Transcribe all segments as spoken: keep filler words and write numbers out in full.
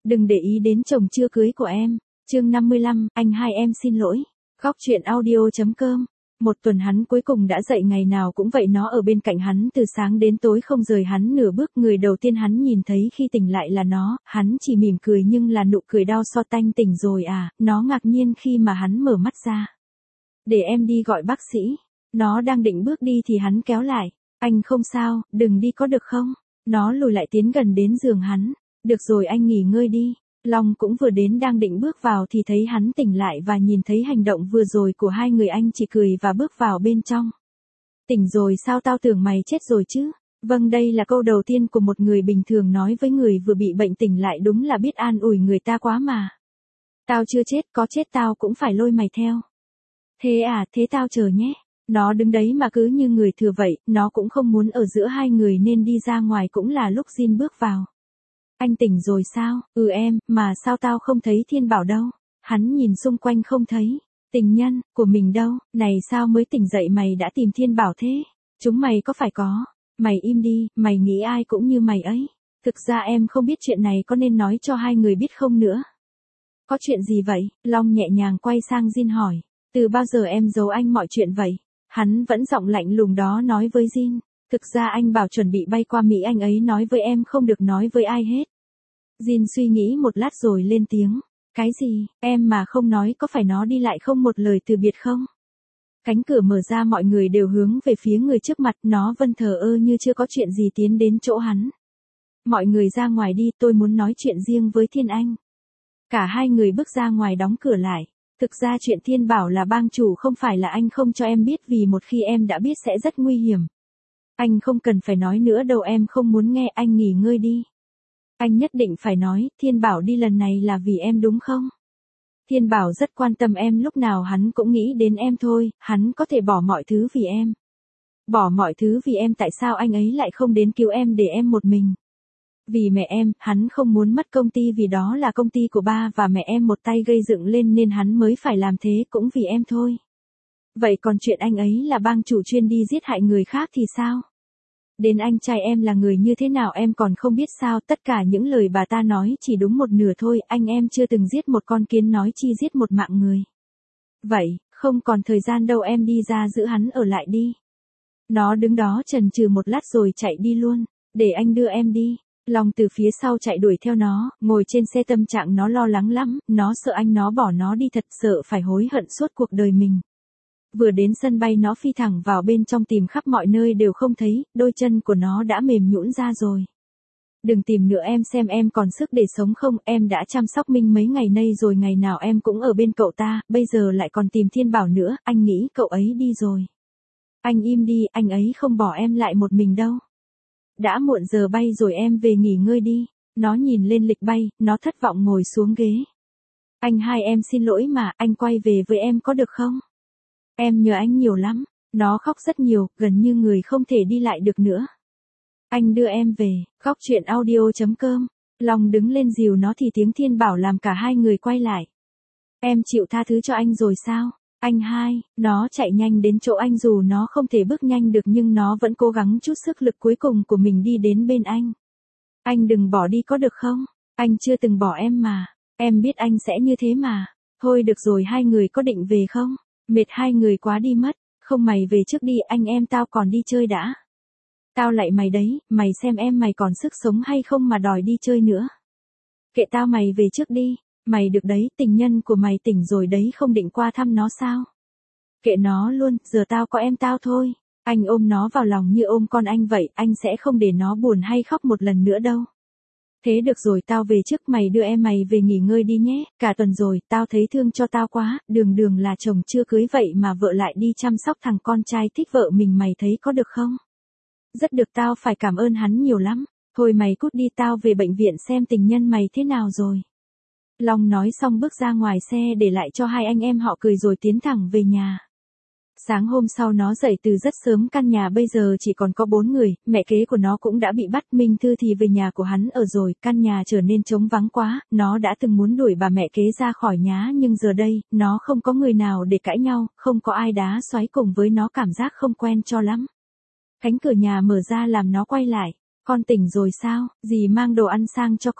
Đừng để ý đến chồng chưa cưới của em. Chương năm mươi lăm, anh hai em xin lỗi. Góc truyện audio chấm com. Một tuần hắn cuối cùng đã dậy, ngày nào cũng vậy, nó ở bên cạnh hắn từ sáng đến tối không rời hắn nửa bước. Người đầu tiên hắn nhìn thấy khi tỉnh lại là nó, hắn chỉ mỉm cười nhưng là nụ cười đau xót. Tanh tỉnh rồi à? Nó ngạc nhiên khi mà hắn mở mắt ra. Để em đi gọi bác sĩ. Nó đang định bước đi thì hắn kéo lại. Anh không sao, đừng đi có được không? Nó lùi lại tiến gần đến giường hắn. Được rồi, anh nghỉ ngơi đi. Long cũng vừa đến, đang định bước vào thì thấy hắn tỉnh lại và nhìn thấy hành động vừa rồi của hai người, anh chỉ cười và bước vào bên trong. Tỉnh rồi sao? Tao tưởng mày chết rồi chứ. Vâng, đây là câu đầu tiên của một người bình thường nói với người vừa bị bệnh tỉnh lại, đúng là biết an ủi người ta quá mà. Tao chưa chết, có chết tao cũng phải lôi mày theo. Thế à, thế tao chờ nhé. Nó đứng đấy mà cứ như người thừa vậy, nó cũng không muốn ở giữa hai người nên đi ra ngoài. Cũng là lúc Jin bước vào. Anh tỉnh rồi sao? Ừ em, mà sao tao không thấy Thiên Bảo đâu? Hắn nhìn xung quanh không thấy. Tình nhân của mình đâu? Này sao mới tỉnh dậy mày đã tìm Thiên Bảo thế? Chúng mày có phải có? Mày im đi, mày nghĩ ai cũng như mày ấy. Thực ra em không biết chuyện này có nên nói cho hai người biết không nữa. Có chuyện gì vậy? Long nhẹ nhàng quay sang Jin hỏi. Từ bao giờ em giấu anh mọi chuyện vậy? Hắn vẫn giọng lạnh lùng đó nói với Jin. Thực ra anh bảo chuẩn bị bay qua Mỹ, anh ấy nói với em không được nói với ai hết. Jin suy nghĩ một lát rồi lên tiếng. Cái gì? Em mà không nói có phải nó đi lại không một lời từ biệt không? Cánh cửa mở ra, mọi người đều hướng về phía người trước mặt. Nó vẫn thờ ơ như chưa có chuyện gì tiến đến chỗ hắn. Mọi người ra ngoài đi, tôi muốn nói chuyện riêng với Thiên Anh. Cả hai người bước ra ngoài đóng cửa lại. Thực ra chuyện Thiên Bảo là bang chủ không phải là anh không cho em biết, vì một khi em đã biết sẽ rất nguy hiểm. Anh không cần phải nói nữa đâu, em không muốn nghe, anh nghỉ ngơi đi. Anh nhất định phải nói, Thiên Bảo đi lần này là vì em đúng không? Thiên Bảo rất quan tâm em, lúc nào hắn cũng nghĩ đến em thôi, hắn có thể bỏ mọi thứ vì em. Bỏ mọi thứ vì em, tại sao anh ấy lại không đến cứu em để em một mình? Vì mẹ em, hắn không muốn mất công ty vì đó là công ty của ba và mẹ em một tay gây dựng lên nên hắn mới phải làm thế, cũng vì em thôi. Vậy còn chuyện anh ấy là bang chủ chuyên đi giết hại người khác thì sao? Đến anh trai em là người như thế nào em còn không biết sao? Tất cả những lời bà ta nói chỉ đúng một nửa thôi, anh em chưa từng giết một con kiến, nói chi giết một mạng người. Vậy, không còn thời gian đâu, em đi ra giữ hắn ở lại đi. Nó đứng đó chần chừ một lát rồi chạy đi luôn. Để anh đưa em đi. Long từ phía sau chạy đuổi theo nó, ngồi trên xe, tâm trạng nó lo lắng lắm, nó sợ anh nó bỏ nó đi, thật sợ phải hối hận suốt cuộc đời mình. Vừa đến sân bay nó phi thẳng vào bên trong, tìm khắp mọi nơi đều không thấy, đôi chân của nó đã mềm nhũn ra rồi. Đừng tìm nữa em, xem em còn sức để sống không, em đã chăm sóc Minh mấy ngày nay rồi, ngày nào em cũng ở bên cậu ta, bây giờ lại còn tìm Thiên Bảo nữa, anh nghĩ cậu ấy đi rồi. Anh im đi, anh ấy không bỏ em lại một mình đâu. Đã muộn giờ bay rồi, em về nghỉ ngơi đi. Nó nhìn lên lịch bay, nó thất vọng ngồi xuống ghế. Anh hai em xin lỗi mà, anh quay về với em có được không? Em nhớ anh nhiều lắm. Nó khóc rất nhiều, gần như người không thể đi lại được nữa. Anh đưa em về. Góc truyện audio chấm com. Long đứng lên dìu nó thì tiếng Thiên Bảo làm cả hai người quay lại. Em chịu tha thứ cho anh rồi sao? Anh hai, nó chạy nhanh đến chỗ anh, dù nó không thể bước nhanh được nhưng nó vẫn cố gắng chút sức lực cuối cùng của mình đi đến bên anh. Anh đừng bỏ đi có được không? Anh chưa từng bỏ em mà. Em biết anh sẽ như thế mà. Thôi được rồi, hai người có định về không? Mệt hai người quá đi mất. Không, mày về trước đi, anh em tao còn đi chơi đã. Tao lại mày đấy, mày xem em mày còn sức sống hay không mà đòi đi chơi nữa. Kệ tao, mày về trước đi. Mày được đấy, tình nhân của mày tỉnh rồi đấy, không định qua thăm nó sao? Kệ nó luôn, giờ tao có em tao thôi. Anh ôm nó vào lòng như ôm con anh vậy, anh sẽ không để nó buồn hay khóc một lần nữa đâu. Thế được rồi, tao về trước, mày đưa em mày về nghỉ ngơi đi nhé, cả tuần rồi, tao thấy thương cho tao quá, đường đường là chồng chưa cưới vậy mà vợ lại đi chăm sóc thằng con trai thích vợ mình, mày thấy có được không? Rất được, tao phải cảm ơn hắn nhiều lắm. Thôi mày cút đi, tao về bệnh viện xem tình nhân mày thế nào rồi. Long nói xong bước ra ngoài xe để lại cho hai anh em họ cười rồi tiến thẳng về nhà. Sáng hôm sau nó dậy từ rất sớm, căn nhà bây giờ chỉ còn có bốn người, mẹ kế của nó cũng đã bị bắt, Minh Thư thì về nhà của hắn ở rồi, căn nhà trở nên trống vắng quá, nó đã từng muốn đuổi bà mẹ kế ra khỏi nhà nhưng giờ đây, nó không có người nào để cãi nhau, không có ai đá xoáy cùng với nó, cảm giác không quen cho lắm. Cánh cửa nhà mở ra làm nó quay lại. Con tỉnh rồi sao? Dì mang đồ ăn sang cho con.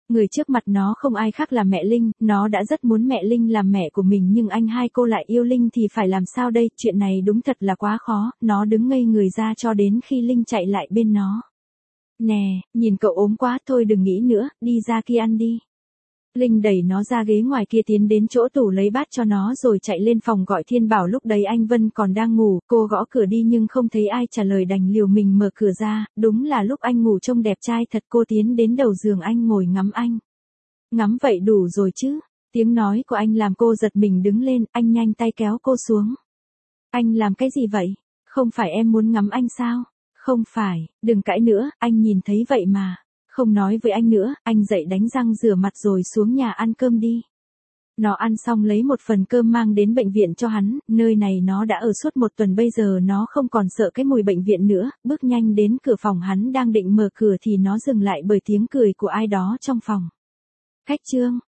Người trước mặt nó không ai khác là mẹ Linh, nó đã rất muốn mẹ Linh làm mẹ của mình nhưng anh hai cô lại yêu Linh thì phải làm sao đây, chuyện này đúng thật là quá khó, nó đứng ngây người ra cho đến khi Linh chạy lại bên nó. Nè, nhìn cậu ốm quá thôi đừng nghĩ nữa, đi ra kia ăn đi. Linh đẩy nó ra ghế ngoài kia tiến đến chỗ tủ lấy bát cho nó rồi chạy lên phòng gọi Thiên Bảo. Lúc đấy anh Vân còn đang ngủ, cô gõ cửa đi nhưng không thấy ai trả lời đành liều mình mở cửa ra, đúng là lúc anh ngủ trông đẹp trai thật. Cô tiến đến đầu giường anh ngồi ngắm anh. Ngắm vậy đủ rồi chứ, tiếng nói của anh làm cô giật mình đứng lên, anh nhanh tay kéo cô xuống. Anh làm cái gì vậy? Không phải em muốn ngắm anh sao? Không phải, đừng cãi nữa, anh nhìn thấy vậy mà. Không nói với anh nữa, anh dậy đánh răng rửa mặt rồi xuống nhà ăn cơm đi. Nó ăn xong lấy một phần cơm mang đến bệnh viện cho hắn, nơi này nó đã ở suốt một tuần bây giờ nó không còn sợ cái mùi bệnh viện nữa, bước nhanh đến cửa phòng hắn đang định mở cửa thì nó dừng lại bởi tiếng cười của ai đó trong phòng. Khách Trương,